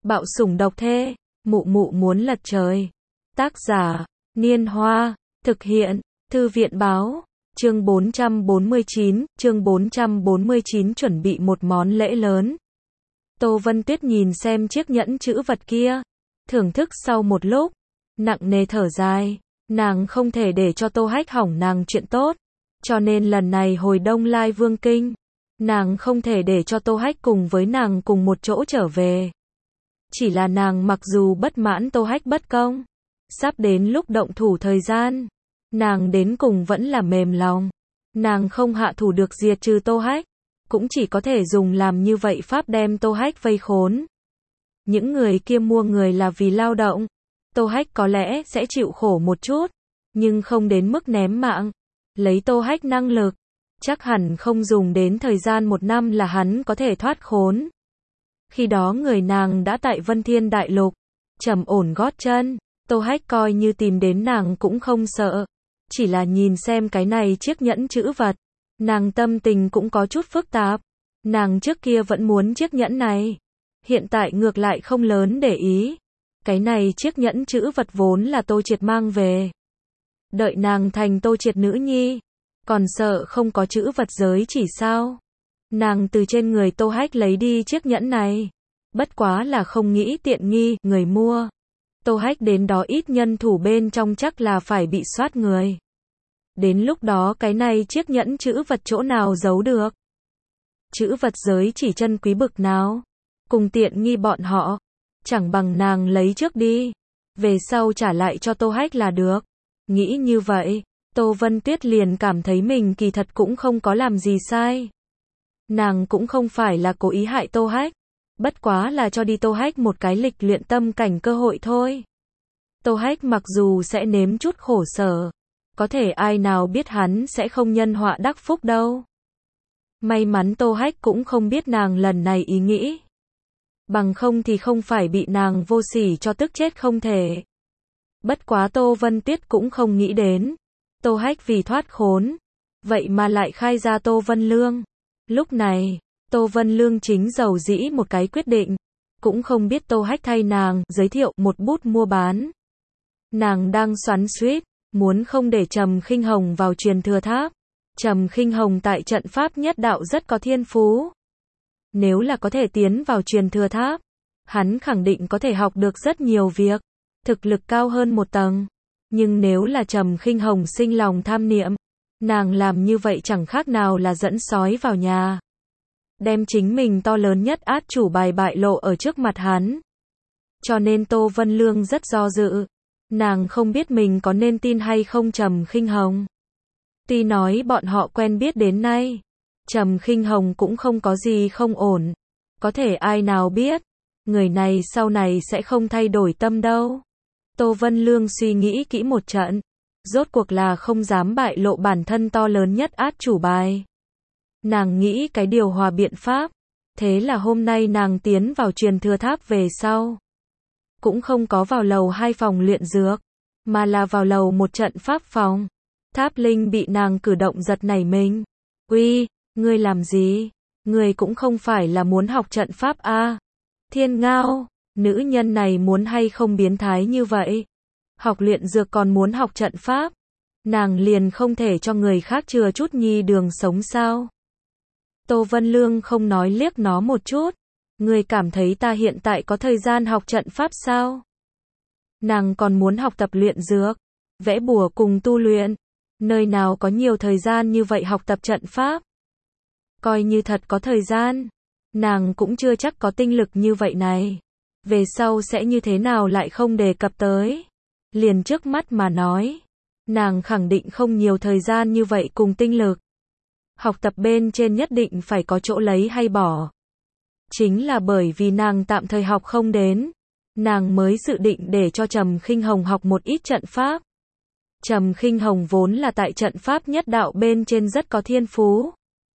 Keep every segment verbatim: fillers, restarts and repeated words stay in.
Bạo sủng độc thê, mụ mụ muốn lật trời. Tác giả, Niên Hoa, thực hiện, Thư viện báo, chương bốn trăm bốn mươi chín, chương bốn trăm bốn mươi chín chuẩn bị một món lễ lớn. Tô Vân Tuyết nhìn xem chiếc nhẫn chữ vật kia, thưởng thức sau một lúc, nặng nề thở dài, nàng không thể để cho Tô Hách hỏng nàng chuyện tốt, cho nên lần này hồi Đông Lai Vương Kinh, nàng không thể để cho Tô Hách cùng với nàng cùng một chỗ trở về. Chỉ là nàng mặc dù bất mãn Tô Hách bất công, sắp đến lúc động thủ thời gian, nàng đến cùng vẫn là mềm lòng. Nàng không hạ thủ được diệt trừ Tô Hách, cũng chỉ có thể dùng làm như vậy pháp đem Tô Hách vây khốn. Những người kia mua người là vì lao động, Tô Hách có lẽ sẽ chịu khổ một chút, nhưng không đến mức ném mạng. Lấy Tô Hách năng lực, chắc hẳn không dùng đến thời gian một năm là hắn có thể thoát khốn. Khi đó người nàng đã tại Vân Thiên Đại Lục, trầm ổn gót chân, Tô Hách coi như tìm đến nàng cũng không sợ. Chỉ là nhìn xem cái này chiếc nhẫn chữ vật, nàng tâm tình cũng có chút phức tạp. Nàng trước kia vẫn muốn chiếc nhẫn này, hiện tại ngược lại không lớn để ý. Cái này chiếc nhẫn chữ vật vốn là Tô Triệt mang về. Đợi nàng thành Tô Triệt nữ nhi, còn sợ không có chữ vật giới chỉ sao? Nàng từ trên người Tô Hách lấy đi chiếc nhẫn này, bất quá là không nghĩ tiện nghi người mua. Tô Hách đến đó ít nhân thủ bên trong chắc là phải bị soát người. Đến lúc đó cái này chiếc nhẫn chữ vật chỗ nào giấu được? Chữ vật giới chỉ chân quý bực nào? Cùng tiện nghi bọn họ, chẳng bằng nàng lấy trước đi, về sau trả lại cho Tô Hách là được. Nghĩ như vậy, Tô Vân Tuyết liền cảm thấy mình kỳ thật cũng không có làm gì sai. Nàng cũng không phải là cố ý hại Tô Hách, bất quá là cho đi Tô Hách một cái lịch luyện tâm cảnh cơ hội thôi. Tô Hách mặc dù sẽ nếm chút khổ sở, có thể ai nào biết hắn sẽ không nhân họa đắc phúc đâu. May mắn Tô Hách cũng không biết nàng lần này ý nghĩ. Bằng không thì không phải bị nàng vô sỉ cho tức chết không thể. Bất quá Tô Vân Tuyết cũng không nghĩ đến. Tô Hách vì thoát khốn, vậy mà lại khai ra Tô Vân Lương. Lúc này, Tô Vân Lương chính giàu dĩ một cái quyết định, cũng không biết Tô Hách thay nàng giới thiệu một bút mua bán. Nàng đang xoắn xuýt, muốn không để Trầm Khinh Hồng vào truyền thừa tháp. Trầm Khinh Hồng tại trận pháp nhất đạo rất có thiên phú. Nếu là có thể tiến vào truyền thừa tháp, hắn khẳng định có thể học được rất nhiều việc, thực lực cao hơn một tầng. Nhưng nếu là Trầm Khinh Hồng sinh lòng tham niệm, nàng làm như vậy chẳng khác nào là dẫn sói vào nhà. Đem chính mình to lớn nhất át chủ bài bại lộ ở trước mặt hắn. Cho nên Tô Vân Lương rất do dự. Nàng không biết mình có nên tin hay không Trầm Khinh Hồng. Tuy nói bọn họ quen biết đến nay, Trầm Khinh Hồng cũng không có gì không ổn. Có thể ai nào biết, người này sau này sẽ không thay đổi tâm đâu. Tô Vân Lương suy nghĩ kỹ một trận, rốt cuộc là không dám bại lộ bản thân to lớn nhất át chủ bài. Nàng nghĩ cái điều hòa biện pháp, thế là hôm nay nàng tiến vào truyền thừa tháp về sau. Cũng không có vào lầu hai phòng luyện dược, mà là vào lầu một trận pháp phòng. Tháp Linh bị nàng cử động giật nảy mình. Uy, ngươi làm gì? Ngươi cũng không phải là muốn học trận pháp a? Thiên Ngao, nữ nhân này muốn hay không biến thái như vậy? Học luyện dược còn muốn học trận pháp? Nàng liền không thể cho người khác chừa chút nhi đường sống sao? Tô Vân Lương không nói liếc nó một chút. Ngươi cảm thấy ta hiện tại có thời gian học trận pháp sao? Nàng còn muốn học tập luyện dược, vẽ bùa cùng tu luyện. Nơi nào có nhiều thời gian như vậy học tập trận pháp? Coi như thật có thời gian, nàng cũng chưa chắc có tinh lực như vậy này. Về sau sẽ như thế nào lại không đề cập tới. Liền trước mắt mà nói, nàng khẳng định không nhiều thời gian như vậy cùng tinh lực. Học tập bên trên nhất định phải có chỗ lấy hay bỏ. Chính là bởi vì nàng tạm thời học không đến, nàng mới dự định để cho Trầm Khinh Hồng học một ít trận pháp. Trầm Khinh Hồng vốn là tại trận pháp nhất đạo bên trên rất có thiên phú.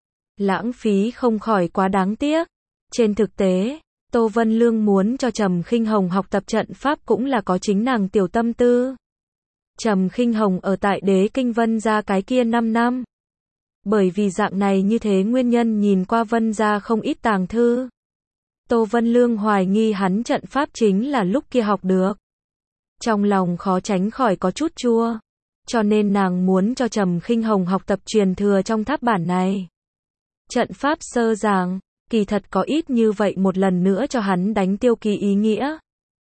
Lãng phí không khỏi quá đáng tiếc. Trên thực tế, Tô Vân Lương muốn cho Trầm Khinh Hồng học tập trận pháp cũng là có chính nàng tiểu tâm tư. Trầm Khinh Hồng ở tại Đế Kinh Vân gia cái kia năm năm. Bởi vì dạng này như thế nguyên nhân nhìn qua Vân gia không ít tàng thư. Tô Vân Lương hoài nghi hắn trận pháp chính là lúc kia học được. Trong lòng khó tránh khỏi có chút chua. Cho nên nàng muốn cho Trầm Khinh Hồng học tập truyền thừa trong tháp bản này. Trận pháp sơ giảng, kỳ thật có ít như vậy một lần nữa cho hắn đánh tiêu ký ý nghĩa.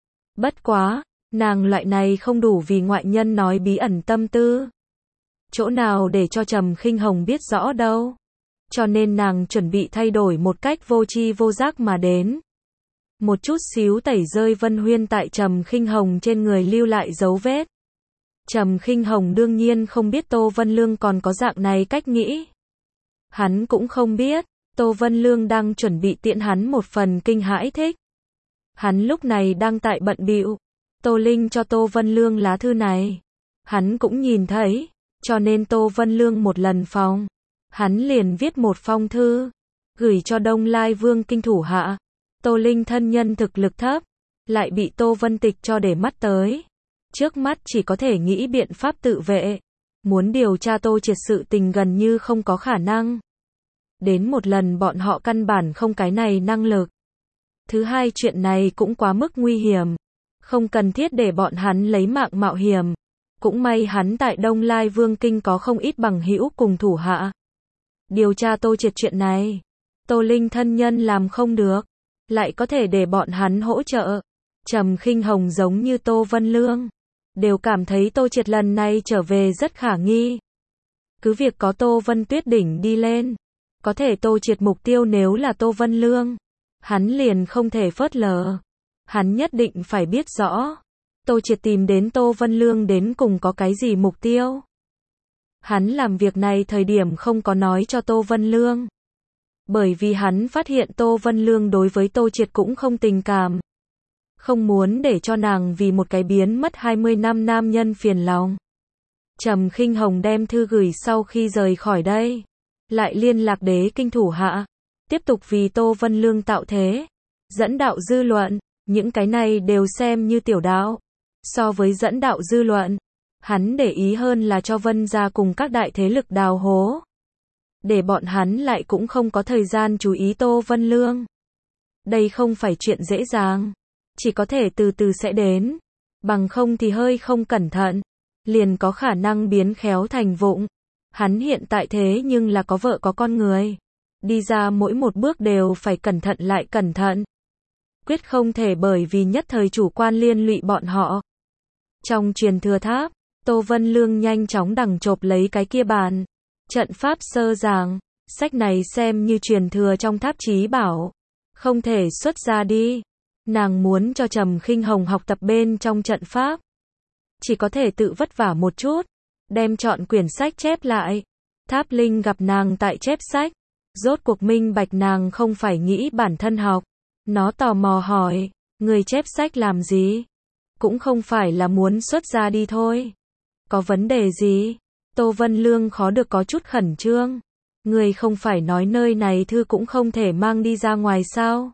Bất quá, nàng loại này không đủ vì ngoại nhân nói bí ẩn tâm tư. Chỗ nào để cho Trầm Khinh Hồng biết rõ đâu. Cho nên nàng chuẩn bị thay đổi một cách vô tri vô giác mà đến. Một chút xíu tẩy rơi Vân Huyên tại Trầm Khinh Hồng trên người lưu lại dấu vết. Trầm Khinh Hồng đương nhiên không biết Tô Vân Lương còn có dạng này cách nghĩ. Hắn cũng không biết, Tô Vân Lương đang chuẩn bị tiện hắn một phần kinh hãi thích. Hắn lúc này đang tại bận bịu. Tô Linh cho Tô Vân Lương lá thư này. Hắn cũng nhìn thấy, cho nên Tô Vân Lương một lần phòng. Hắn liền viết một phong thư, gửi cho Đông Lai Vương kinh thủ hạ. Tô Linh thân nhân thực lực thấp, lại bị Tô Vân Tịch cho để mắt tới. Trước mắt chỉ có thể nghĩ biện pháp tự vệ. Muốn điều tra Tô Triệt sự tình gần như không có khả năng. Đến một lần bọn họ căn bản không cái này năng lực. Thứ hai chuyện này cũng quá mức nguy hiểm. Không cần thiết để bọn hắn lấy mạng mạo hiểm. Cũng may hắn tại Đông Lai Vương Kinh có không ít bằng hữu cùng thủ hạ. Điều tra Tô Triệt chuyện này. Tô Linh thân nhân làm không được. Lại có thể để bọn hắn hỗ trợ. Trầm Khinh Hồng giống như Tô Vân Lương. Đều cảm thấy Tô Triệt lần này trở về rất khả nghi. Cứ việc có Tô Vân Tuyết đỉnh đi lên. Có thể Tô Triệt mục tiêu nếu là Tô Vân Lương. Hắn liền không thể phớt lờ. Hắn nhất định phải biết rõ. Tô Triệt tìm đến Tô Vân Lương đến cùng có cái gì mục tiêu. Hắn làm việc này thời điểm không có nói cho Tô Vân Lương. Bởi vì hắn phát hiện Tô Vân Lương đối với Tô Triệt cũng không tình cảm. Không muốn để cho nàng vì một cái biến mất hai mươi năm nam nhân phiền lòng. Trầm Khinh Hồng đem thư gửi sau khi rời khỏi đây. Lại liên lạc Đế Kinh thủ hạ. Tiếp tục vì Tô Vân Lương tạo thế. Dẫn đạo dư luận. Những cái này đều xem như tiểu đạo. So với dẫn đạo dư luận. Hắn để ý hơn là cho Vân gia cùng các đại thế lực đào hố. Để bọn hắn lại cũng không có thời gian chú ý Tô Vân Lương. Đây không phải chuyện dễ dàng. Chỉ có thể từ từ sẽ đến. Bằng không thì hơi không cẩn thận. Liền có khả năng biến khéo thành vụng. Hắn hiện tại thế nhưng là có vợ có con người. Đi ra mỗi một bước đều phải cẩn thận lại cẩn thận. Quyết không thể bởi vì nhất thời chủ quan liên lụy bọn họ. Trong truyền thừa tháp, Tô Vân Lương nhanh chóng đằng chộp lấy cái kia bàn. Trận pháp sơ giảng, sách này xem như truyền thừa trong tháp chí bảo. Không thể xuất ra đi. Nàng muốn cho Trầm Khinh Hồng học tập bên trong trận pháp. Chỉ có thể tự vất vả một chút. Đem chọn quyển sách chép lại. Tháp Linh gặp nàng tại chép sách. Rốt cuộc minh bạch nàng không phải nghĩ bản thân học. Nó tò mò hỏi, người chép sách làm gì? Cũng không phải là muốn xuất ra đi thôi. Có vấn đề gì? Tô Vân Lương khó được có chút khẩn trương. Người không phải nói nơi này thư cũng không thể mang đi ra ngoài sao?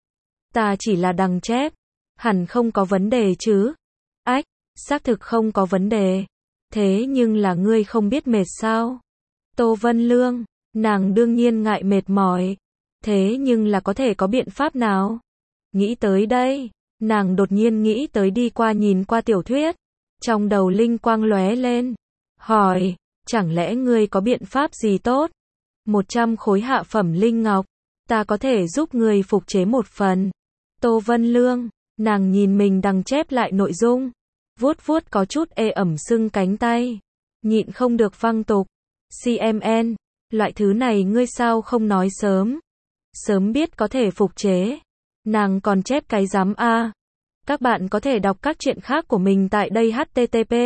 Ta chỉ là đằng chép. Hẳn không có vấn đề chứ? Ách, xác thực không có vấn đề. Thế nhưng là ngươi không biết mệt sao? Tô Vân Lương, nàng đương nhiên ngại mệt mỏi. Thế nhưng là có thể có biện pháp nào? Nghĩ tới đây, nàng đột nhiên nghĩ tới đi qua nhìn qua tiểu thuyết. Trong đầu linh quang lóe lên. Hỏi, chẳng lẽ ngươi có biện pháp gì tốt? một trăm khối hạ phẩm linh ngọc. Ta có thể giúp ngươi phục chế một phần. Tô Vân Lương, nàng nhìn mình đằng chép lại nội dung. Vuốt vuốt có chút ê ẩm sưng cánh tay. Nhịn không được văng tục. xê em en, loại thứ này ngươi sao không nói sớm? Sớm biết có thể phục chế. Nàng còn chép cái giám a. Các bạn có thể đọc các chuyện khác của mình tại đây h t t p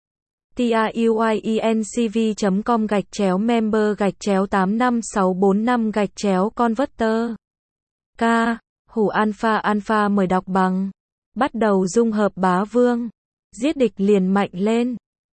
truyencv chấm com gạch chéo member gạch chéo tám năm sáu bốn năm gạch chéo converter. K. Hủ Alpha Alpha mời đọc bằng. Bắt đầu dung hợp bá vương. Giết địch liền mạnh lên.